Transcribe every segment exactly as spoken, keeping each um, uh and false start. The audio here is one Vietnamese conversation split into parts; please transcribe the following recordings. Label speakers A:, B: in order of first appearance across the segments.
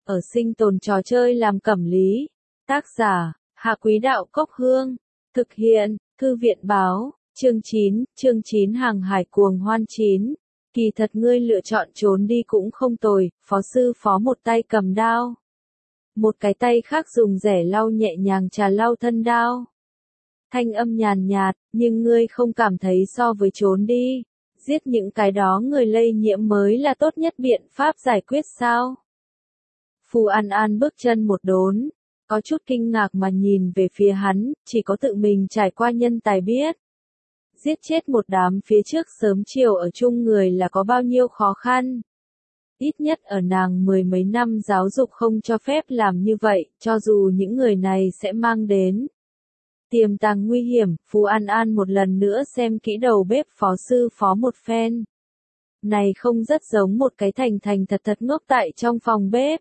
A: ở sinh tồn trò chơi làm cẩm lý. Tác giả, Hạ Quý Đạo Cốc Hương. Thực hiện, Thư viện Báo, chương chín, chương chín hàng hải cuồng hoan chín. Kỳ thật ngươi lựa chọn trốn đi cũng không tồi, phó sư phó một tay cầm đao. Một cái tay khác dùng rẻ lau nhẹ nhàng trà lau thân đao. Thanh âm nhàn nhạt, nhưng ngươi không cảm thấy so với trốn đi, giết những cái đó người lây nhiễm mới là tốt nhất biện pháp giải quyết sao? Phù An An bước chân một đốn, có chút kinh ngạc mà nhìn về phía hắn, chỉ có tự mình trải qua nhân tài biết. Giết chết một đám phía trước sớm chiều ở chung người là có bao nhiêu khó khăn. Ít nhất ở nàng mười mấy năm giáo dục không cho phép làm như vậy, cho dù những người này sẽ mang đến tiềm tàng nguy hiểm. Phù An An một lần nữa xem kỹ đầu bếp phó sư phó một phen. Này không rất giống một cái thành thành thật thật ngốc tại trong phòng bếp.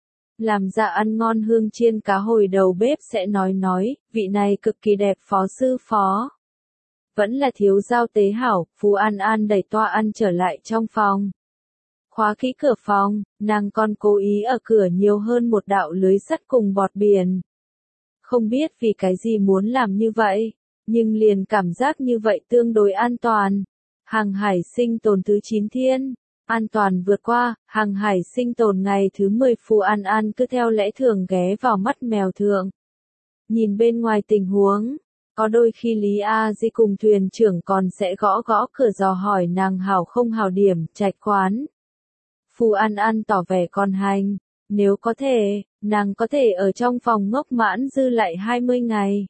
A: Làm dạ ăn ngon hương chiên cá hồi đầu bếp sẽ nói nói, vị này cực kỳ đẹp phó sư phó. Vẫn là thiếu giao tế hảo. Phù An An đẩy toa ăn trở lại trong phòng. Khóa kỹ cửa phòng, nàng còn cố ý ở cửa nhiều hơn một đạo lưới sắt cùng bọt biển. Không biết vì cái gì muốn làm như vậy, nhưng liền cảm giác như vậy tương đối an toàn. Hàng hải sinh tồn thứ chín thiên, an toàn vượt qua. Hàng hải sinh tồn ngày thứ mười. Phù An An cứ theo lẽ thường ghé vào mắt mèo thượng. Nhìn bên ngoài tình huống, có đôi khi Lý A Di cùng thuyền trưởng còn sẽ gõ gõ cửa dò hỏi nàng hảo không hảo điểm, trạch quán. Phù An An tỏ vẻ còn hành, nếu có thể, nàng có thể ở trong phòng ngốc mãn dư lại hai mươi ngày.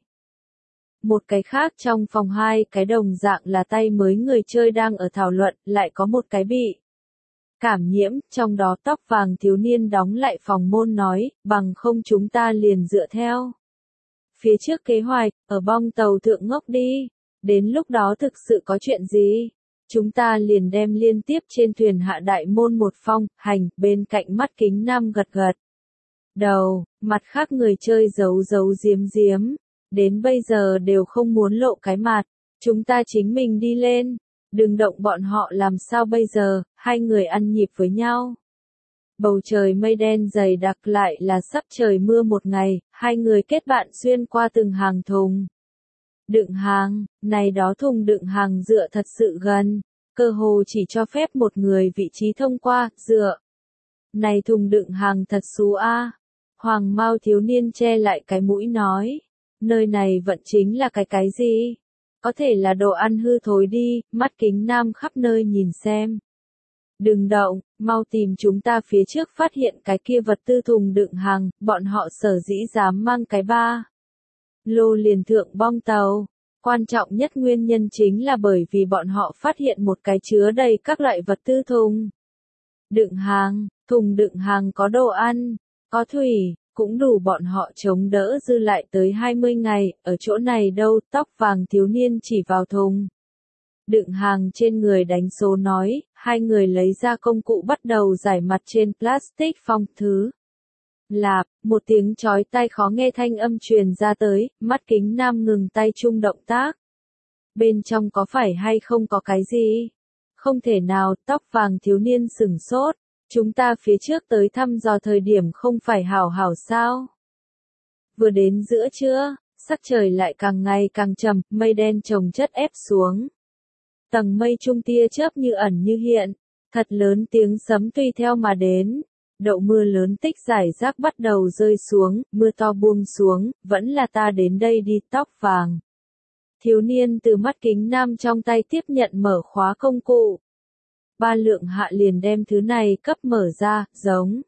A: Một cái khác trong phòng hai cái đồng dạng là tay mới người chơi đang ở thảo luận, lại có một cái bị cảm nhiễm, trong đó tóc vàng thiếu niên đóng lại phòng môn nói, bằng không chúng ta liền dựa theo phía trước kế hoạch, ở bong tàu thượng ngốc đi, đến lúc đó thực sự có chuyện gì, chúng ta liền đem liên tiếp trên thuyền hạ đại môn một phong, hành. Bên cạnh mắt kính nam gật gật đầu, mặt khác người chơi giấu giấu giếm giếm, đến bây giờ đều không muốn lộ cái mặt, chúng ta chính mình đi lên, đừng động bọn họ làm sao bây giờ. Hai người ăn nhịp với nhau. Bầu trời mây đen dày đặc lại là sắp trời mưa một ngày, hai người kết bạn xuyên qua từng hàng thùng đựng hàng, này đó thùng đựng hàng dựa thật sự gần, cơ hồ chỉ cho phép một người vị trí thông qua, dựa. Này thùng đựng hàng thật xú a. Hoàng Mao thiếu niên che lại cái mũi nói, nơi này vẫn chính là cái cái gì? Có thể là đồ ăn hư thối đi. Mắt kính nam khắp nơi nhìn xem. Đừng động, mau tìm chúng ta phía trước phát hiện cái kia vật tư thùng đựng hàng, bọn họ sở dĩ dám mang cái ba lô liền thượng bong tàu. Quan trọng nhất nguyên nhân chính là bởi vì bọn họ phát hiện một cái chứa đầy các loại vật tư thùng đựng hàng, thùng đựng hàng có đồ ăn, có thủy, cũng đủ bọn họ chống đỡ dư lại tới hai mươi ngày, ở chỗ này đâu. Tóc vàng thiếu niên chỉ vào thùng đựng hàng trên người đánh số nói, hai người lấy ra công cụ bắt đầu giải mặt trên plastic phong thứ. Lạp, một tiếng chói tai khó nghe thanh âm truyền ra tới, mắt kính nam ngừng tay chung động tác. Bên trong có phải hay không có cái gì? Không thể nào. Tóc vàng thiếu niên sửng sốt, chúng ta phía trước tới thăm dò thời điểm không phải hảo hảo sao? Vừa đến giữa trưa, sắc trời lại càng ngày càng trầm, mây đen chồng chất ép xuống. Tầng mây trung tia chớp như ẩn như hiện, thật lớn tiếng sấm tùy theo mà đến. Đậu mưa lớn tích giải rác bắt đầu rơi xuống, mưa to buông xuống, vẫn là ta đến đây đi. Tóc vàng thiếu niên từ mắt kính nam trong tay tiếp nhận mở khóa công cụ. Ba lượng hạ liền đem thứ này cấp mở ra, giống.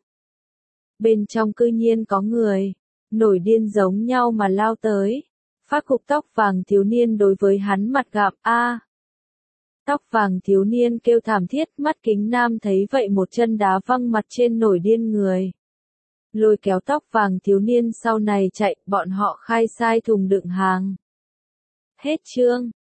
A: Bên trong cư nhiên có người, nổi điên giống nhau mà lao tới. Phát cục tóc vàng thiếu niên đối với hắn mặt gạm, a. Tóc vàng thiếu niên kêu thảm thiết, mắt kính nam thấy vậy một chân đá văng mặt trên nổi điên người. Lôi kéo tóc vàng thiếu niên sau này chạy, bọn họ khai sai thùng đựng hàng. Hết chương.